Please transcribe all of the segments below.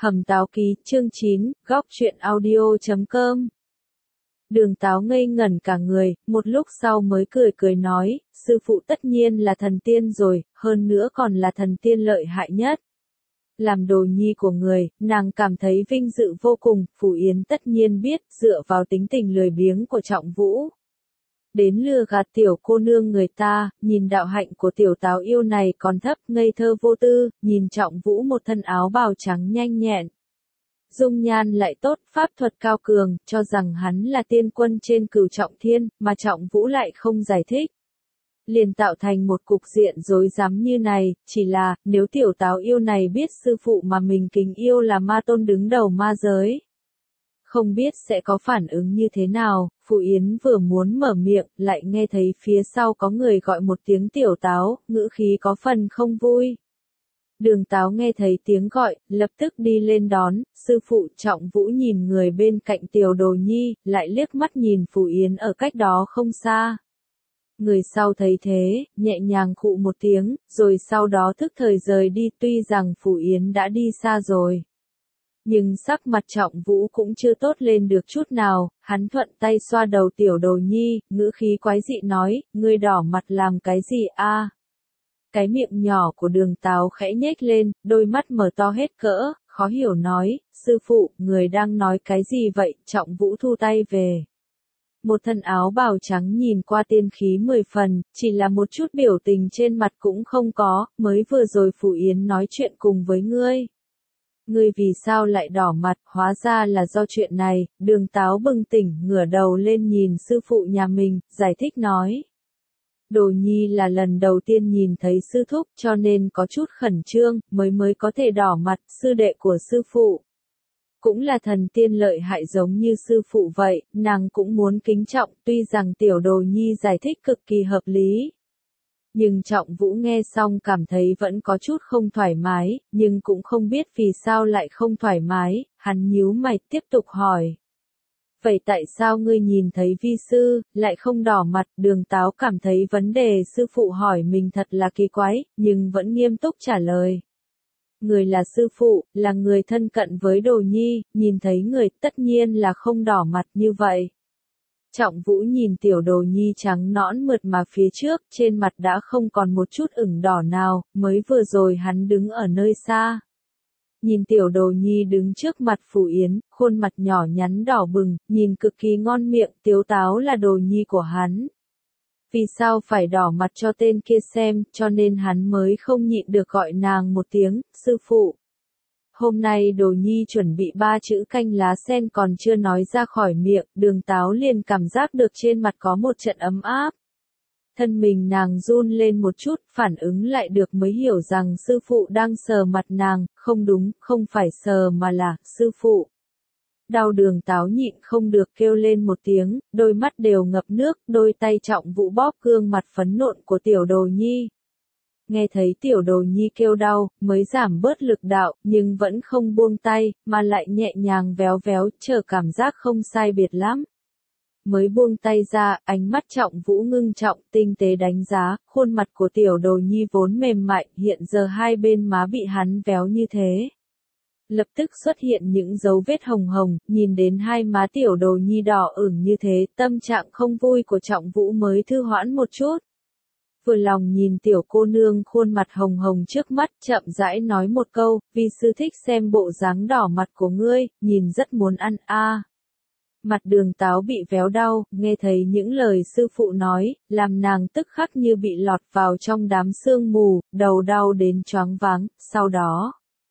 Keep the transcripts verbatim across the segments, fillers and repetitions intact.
Hầm Táo Ký, chương chín, góc truyện audio chấm com. Đường Táo ngây ngẩn cả người, một lúc sau mới cười cười nói, sư phụ tất nhiên là thần tiên rồi, hơn nữa còn là thần tiên lợi hại nhất. Làm đồ nhi của người, nàng cảm thấy vinh dự vô cùng, Phủ Yến tất nhiên biết, dựa vào tính tình lười biếng của Trọng Vũ. Đến lừa gạt tiểu cô nương người ta, nhìn đạo hạnh của tiểu Táo yêu này còn thấp, ngây thơ vô tư, nhìn Trọng Vũ một thân áo bào trắng nhanh nhẹn. Dung nhan lại tốt, pháp thuật cao cường, cho rằng hắn là tiên quân trên Cửu Trọng Thiên, mà Trọng Vũ lại không giải thích. Liền tạo thành một cục diện rối rắm như này, chỉ là, nếu tiểu Táo yêu này biết sư phụ mà mình kính yêu là ma tôn đứng đầu ma giới. Không biết sẽ có phản ứng như thế nào, Phủ Yến vừa muốn mở miệng, lại nghe thấy phía sau có người gọi một tiếng tiểu Táo, ngữ khí có phần không vui. Đường Táo nghe thấy tiếng gọi, lập tức đi lên đón, sư phụ. Trọng Vũ nhìn người bên cạnh tiểu đồ nhi, lại liếc mắt nhìn Phủ Yến ở cách đó không xa. Người sau thấy thế, nhẹ nhàng khụ một tiếng, rồi sau đó thức thời rời đi, tuy rằng Phủ Yến đã đi xa rồi. Nhưng sắc mặt Trọng Vũ cũng chưa tốt lên được chút nào, hắn thuận tay xoa đầu tiểu đồ nhi, ngữ khí quái dị nói, ngươi đỏ mặt làm cái gì a? Cái miệng nhỏ của Đường Táo khẽ nhếch lên, đôi mắt mở to hết cỡ, khó hiểu nói, sư phụ, người đang nói cái gì vậy? Trọng Vũ thu tay về. Một thân áo bào trắng nhìn qua tiên khí mười phần, chỉ là một chút biểu tình trên mặt cũng không có, mới vừa rồi Phủ Yến nói chuyện cùng với ngươi. Ngươi vì sao lại đỏ mặt, hóa ra là do chuyện này. Đường Táo bừng tỉnh, ngửa đầu lên nhìn sư phụ nhà mình, giải thích nói. Đồ nhi là lần đầu tiên nhìn thấy sư thúc, cho nên có chút khẩn trương, mới mới có thể đỏ mặt. Sư đệ của sư phụ cũng là thần tiên lợi hại giống như sư phụ vậy, nàng cũng muốn kính trọng, tuy rằng tiểu đồ nhi giải thích cực kỳ hợp lý. Nhưng Trọng Vũ nghe xong cảm thấy vẫn có chút không thoải mái, nhưng cũng không biết vì sao lại không thoải mái, hắn nhíu mày tiếp tục hỏi. Vậy tại sao ngươi nhìn thấy vi sư, lại không đỏ mặt? Đường Táo cảm thấy vấn đề sư phụ hỏi mình thật là kỳ quái, nhưng vẫn nghiêm túc trả lời. Người là sư phụ, là người thân cận với đồ nhi, nhìn thấy người tất nhiên là không đỏ mặt như vậy. Trọng Vũ nhìn tiểu đồ nhi trắng nõn mượt mà phía trước, trên mặt đã không còn một chút ửng đỏ nào, mới vừa rồi hắn đứng ở nơi xa. Nhìn tiểu đồ nhi đứng trước mặt Phủ Yến, khuôn mặt nhỏ nhắn đỏ bừng, nhìn cực kỳ ngon miệng, Tiếu Táo là đồ nhi của hắn. Vì sao phải đỏ mặt cho tên kia xem, cho nên hắn mới không nhịn được gọi nàng một tiếng, sư phụ. Hôm nay đồ nhi chuẩn bị ba chữ canh lá sen còn chưa nói ra khỏi miệng, Đường Táo liền cảm giác được trên mặt có một trận ấm áp. Thân mình nàng run lên một chút, phản ứng lại được mới hiểu rằng sư phụ đang sờ mặt nàng, không đúng, không phải sờ mà là, sư phụ. Đau Đường Táo nhịn không được kêu lên một tiếng, đôi mắt đều ngập nước, đôi tay Trọng Vũ bóp gương mặt phấn nộn của tiểu đồ nhi. Nghe thấy tiểu đồ nhi kêu đau, mới giảm bớt lực đạo, nhưng vẫn không buông tay, mà lại nhẹ nhàng véo véo, chờ cảm giác không sai biệt lắm. Mới buông tay ra, ánh mắt Trọng Vũ ngưng trọng, tinh tế đánh giá, khuôn mặt của tiểu đồ nhi vốn mềm mại, hiện giờ hai bên má bị hắn véo như thế. Lập tức xuất hiện những dấu vết hồng hồng, nhìn đến hai má tiểu đồ nhi đỏ ửng như thế, tâm trạng không vui của Trọng Vũ mới thư hoãn một chút. Vừa lòng nhìn tiểu cô nương khuôn mặt hồng hồng trước mắt, chậm rãi nói một câu, vì sư thích xem bộ dáng đỏ mặt của ngươi, nhìn rất muốn ăn a. À. Mặt Đường Táo bị véo đau, nghe thấy những lời sư phụ nói, làm nàng tức khắc như bị lọt vào trong đám sương mù, đầu đau đến choáng váng, sau đó.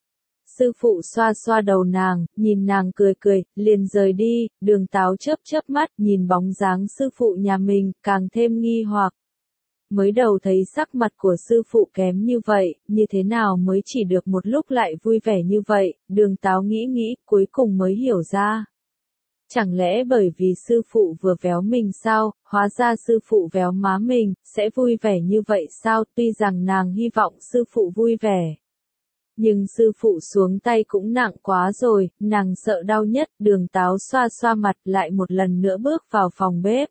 Sư phụ xoa xoa đầu nàng, nhìn nàng cười cười, liền rời đi. Đường Táo chớp chớp mắt, nhìn bóng dáng sư phụ nhà mình, càng thêm nghi hoặc. Mới đầu thấy sắc mặt của sư phụ kém như vậy, như thế nào mới chỉ được một lúc lại vui vẻ như vậy, Đường Táo nghĩ nghĩ, cuối cùng mới hiểu ra. Chẳng lẽ bởi vì sư phụ vừa véo mình sao, hóa ra sư phụ véo má mình, sẽ vui vẻ như vậy sao, tuy rằng nàng hy vọng sư phụ vui vẻ. Nhưng sư phụ xuống tay cũng nặng quá rồi, nàng sợ đau nhất. Đường Táo xoa xoa mặt lại một lần nữa bước vào phòng bếp.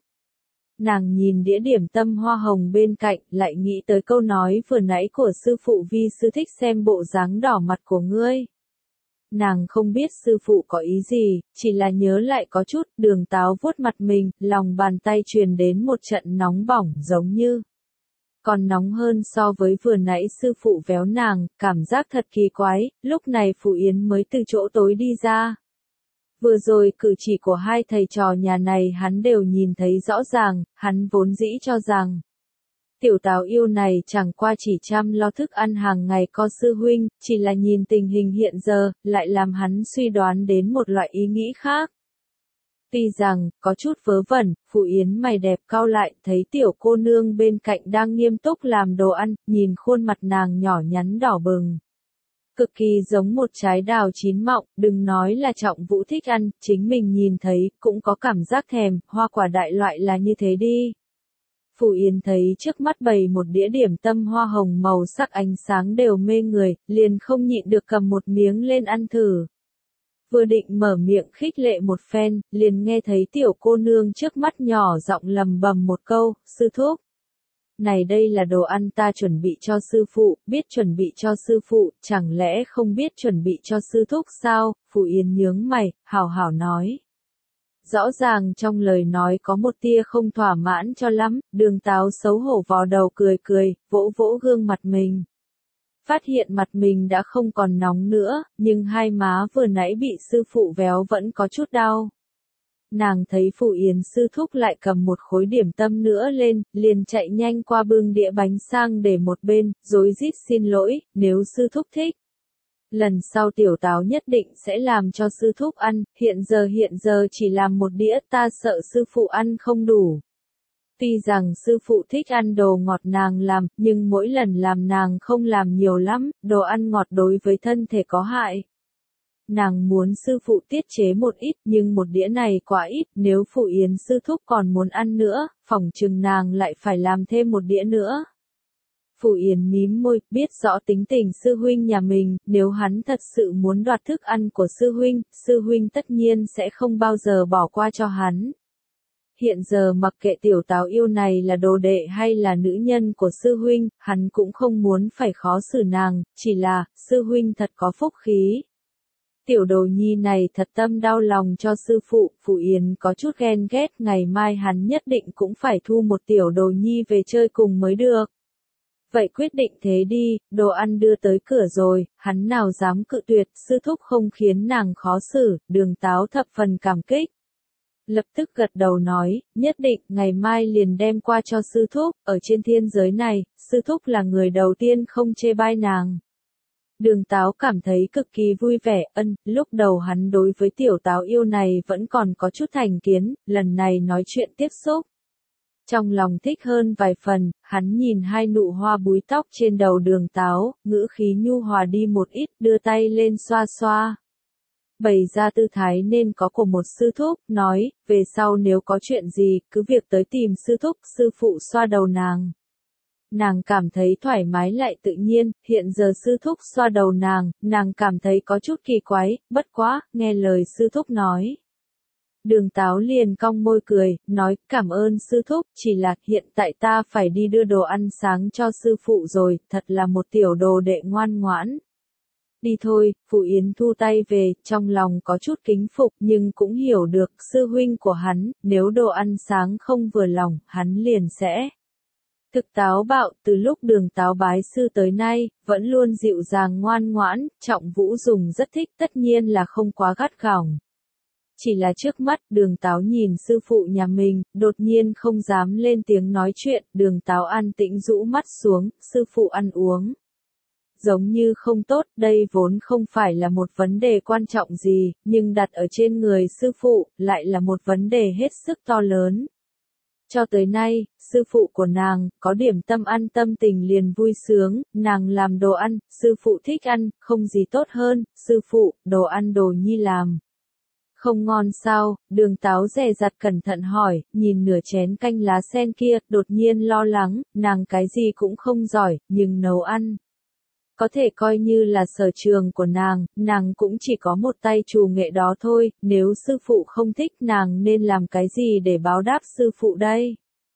Nàng nhìn đĩa điểm tâm hoa hồng bên cạnh, lại nghĩ tới câu nói vừa nãy của sư phụ, vi sư thích xem bộ dáng đỏ mặt của ngươi. Nàng không biết sư phụ có ý gì, chỉ là nhớ lại có chút, Đường Táo vuốt mặt mình, lòng bàn tay truyền đến một trận nóng bỏng giống như còn nóng hơn so với vừa nãy sư phụ véo nàng, cảm giác thật kỳ quái, lúc này Phù Yến mới từ chỗ tối đi ra. Vừa rồi cử chỉ của hai thầy trò nhà này hắn đều nhìn thấy rõ ràng, hắn vốn dĩ cho rằng tiểu Táo yêu này chẳng qua chỉ chăm lo thức ăn hàng ngày co sư huynh, chỉ là nhìn tình hình hiện giờ, lại làm hắn suy đoán đến một loại ý nghĩ khác. Tuy rằng, có chút vớ vẩn, Phù Yến mày đẹp cau lại, thấy tiểu cô nương bên cạnh đang nghiêm túc làm đồ ăn, nhìn khuôn mặt nàng nhỏ nhắn đỏ bừng. Cực kỳ giống một trái đào chín mọng, đừng nói là Trọng Vũ thích ăn, chính mình nhìn thấy, cũng có cảm giác thèm, hoa quả đại loại là như thế đi. Phù Yến thấy trước mắt bày một đĩa điểm tâm hoa hồng màu sắc ánh sáng đều mê người, liền không nhịn được cầm một miếng lên ăn thử. Vừa định mở miệng khích lệ một phen, liền nghe thấy tiểu cô nương trước mắt nhỏ giọng lầm bầm một câu, sư thúc. Này đây là đồ ăn ta chuẩn bị cho sư phụ, biết chuẩn bị cho sư phụ, chẳng lẽ không biết chuẩn bị cho sư thúc sao, Phù Yến nhướng mày, hào hào nói. Rõ ràng trong lời nói có một tia không thỏa mãn cho lắm, Đường Táo xấu hổ vò đầu cười cười, vỗ vỗ gương mặt mình. Phát hiện mặt mình đã không còn nóng nữa, nhưng hai má vừa nãy bị sư phụ véo vẫn có chút đau. Nàng thấy Phù Yến sư thúc lại cầm một khối điểm tâm nữa lên, liền chạy nhanh qua bưng đĩa bánh sang để một bên, rối rít xin lỗi, nếu sư thúc thích. Lần sau tiểu Táo nhất định sẽ làm cho sư thúc ăn, hiện giờ hiện giờ chỉ làm một đĩa, ta sợ sư phụ ăn không đủ. Tuy rằng sư phụ thích ăn đồ ngọt nàng làm, nhưng mỗi lần làm nàng không làm nhiều lắm, đồ ăn ngọt đối với thân thể có hại. Nàng muốn sư phụ tiết chế một ít, nhưng một đĩa này quá ít, nếu Phù Yến sư thúc còn muốn ăn nữa, phỏng chừng nàng lại phải làm thêm một đĩa nữa. Phù Yến mím môi, biết rõ tính tình sư huynh nhà mình, nếu hắn thật sự muốn đoạt thức ăn của sư huynh, sư huynh tất nhiên sẽ không bao giờ bỏ qua cho hắn. Hiện giờ mặc kệ tiểu Táo yêu này là đồ đệ hay là nữ nhân của sư huynh, hắn cũng không muốn phải khó xử nàng, chỉ là, sư huynh thật có phúc khí. Tiểu đồ nhi này thật tâm đau lòng cho sư phụ, Phù Yến có chút ghen ghét, ngày mai hắn nhất định cũng phải thu một tiểu đồ nhi về chơi cùng mới được. Vậy quyết định thế đi, đồ ăn đưa tới cửa rồi, hắn nào dám cự tuyệt, sư thúc không khiến nàng khó xử, Đường Táo thập phần cảm kích. Lập tức gật đầu nói, nhất định, ngày mai liền đem qua cho sư thúc, ở trên thiên giới này, sư thúc là người đầu tiên không chê bai nàng. Đường Táo cảm thấy cực kỳ vui vẻ, ân, lúc đầu hắn đối với tiểu Táo yêu này vẫn còn có chút thành kiến, lần này nói chuyện tiếp xúc. Trong lòng thích hơn vài phần, hắn nhìn hai nụ hoa búi tóc trên đầu Đường Táo, ngữ khí nhu hòa đi một ít, đưa tay lên xoa xoa. Bày ra tư thái nên có của một sư thúc, nói, về sau nếu có chuyện gì, cứ việc tới tìm sư thúc, sư phụ xoa đầu nàng. Nàng cảm thấy thoải mái lại tự nhiên, hiện giờ sư thúc xoa đầu nàng, nàng cảm thấy có chút kỳ quái, bất quá, nghe lời sư thúc nói. Đường Táo liền cong môi cười, nói, cảm ơn sư thúc, chỉ là hiện tại ta phải đi đưa đồ ăn sáng cho sư phụ rồi, thật là một tiểu đồ đệ ngoan ngoãn. Đi thôi, Phù Yến thu tay về, trong lòng có chút kính phục nhưng cũng hiểu được sư huynh của hắn, nếu đồ ăn sáng không vừa lòng, hắn liền sẽ thực táo bạo. Từ lúc Đường Táo bái sư tới nay, vẫn luôn dịu dàng ngoan ngoãn, Trọng Vũ Dùng rất thích, tất nhiên là không quá gắt gỏng. Chỉ là trước mắt, Đường Táo nhìn sư phụ nhà mình, đột nhiên không dám lên tiếng nói chuyện, Đường Táo an tĩnh rũ mắt xuống, sư phụ ăn uống. Giống như không tốt, đây vốn không phải là một vấn đề quan trọng gì, nhưng đặt ở trên người sư phụ, lại là một vấn đề hết sức to lớn. Cho tới nay, sư phụ của nàng, có điểm tâm ăn tâm tình liền vui sướng, nàng làm đồ ăn, sư phụ thích ăn, không gì tốt hơn, sư phụ, đồ ăn đồ nhi làm. Không ngon sao, Đường Táo dè dặt cẩn thận hỏi, nhìn nửa chén canh lá sen kia, đột nhiên lo lắng, nàng cái gì cũng không giỏi, nhưng nấu ăn. Có thể coi như là sở trường của nàng, nàng cũng chỉ có một tay trù nghệ đó thôi, nếu sư phụ không thích nàng nên làm cái gì để báo đáp sư phụ đây?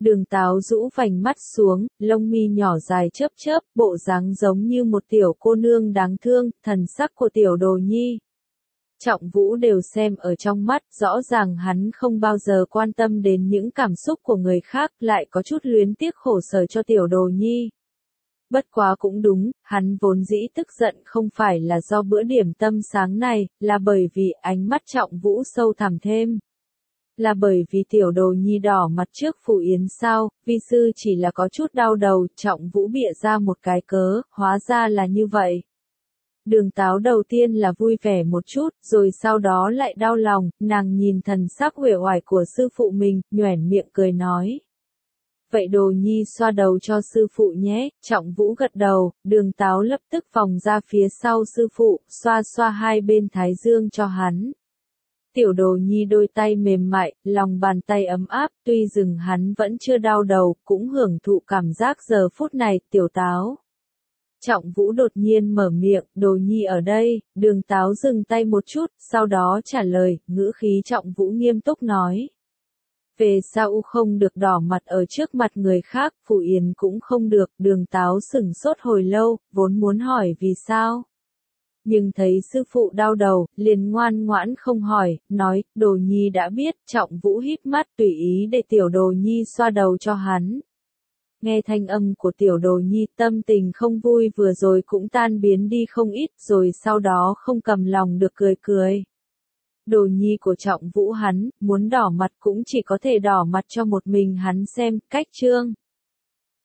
Đường Táo rũ vành mắt xuống, lông mi nhỏ dài chớp chớp, bộ dáng giống như một tiểu cô nương đáng thương, thần sắc của tiểu đồ nhi. Trọng Vũ đều xem ở trong mắt, rõ ràng hắn không bao giờ quan tâm đến những cảm xúc của người khác, lại có chút luyến tiếc khổ sở cho tiểu đồ nhi. Bất quá cũng đúng, hắn vốn dĩ tức giận không phải là do bữa điểm tâm sáng này, là bởi vì ánh mắt Trọng Vũ sâu thẳm thêm. Là bởi vì tiểu đồ nhi đỏ mặt trước Phủ Yến sao, vi sư chỉ là có chút đau đầu, Trọng Vũ bịa ra một cái cớ, hóa ra là như vậy. Đường Táo đầu tiên là vui vẻ một chút, rồi sau đó lại đau lòng, nàng nhìn thần sắc uể oải của sư phụ mình, nhoẻn miệng cười nói. Vậy đồ nhi xoa đầu cho sư phụ nhé, Trọng Vũ gật đầu, Đường Táo lập tức vòng ra phía sau sư phụ, xoa xoa hai bên thái dương cho hắn. Tiểu đồ nhi đôi tay mềm mại, lòng bàn tay ấm áp, tuy dừng hắn vẫn chưa đau đầu, cũng hưởng thụ cảm giác giờ phút này, tiểu Táo. Trọng Vũ đột nhiên mở miệng, đồ nhi ở đây, Đường Táo dừng tay một chút, sau đó trả lời, ngữ khí Trọng Vũ nghiêm túc nói. Về sau không được đỏ mặt ở trước mặt người khác, Phủ Yến cũng không được, Đường Táo sửng sốt hồi lâu, vốn muốn hỏi vì sao. Nhưng thấy sư phụ đau đầu, liền ngoan ngoãn không hỏi, nói, đồ nhi đã biết, Trọng Vũ híp mắt tùy ý để tiểu đồ nhi xoa đầu cho hắn. Nghe thanh âm của tiểu đồ nhi, tâm tình không vui vừa rồi cũng tan biến đi không ít, rồi sau đó không cầm lòng được cười cười. Đồ nhi của Trọng Vũ hắn, muốn đỏ mặt cũng chỉ có thể đỏ mặt cho một mình hắn xem, cách trương.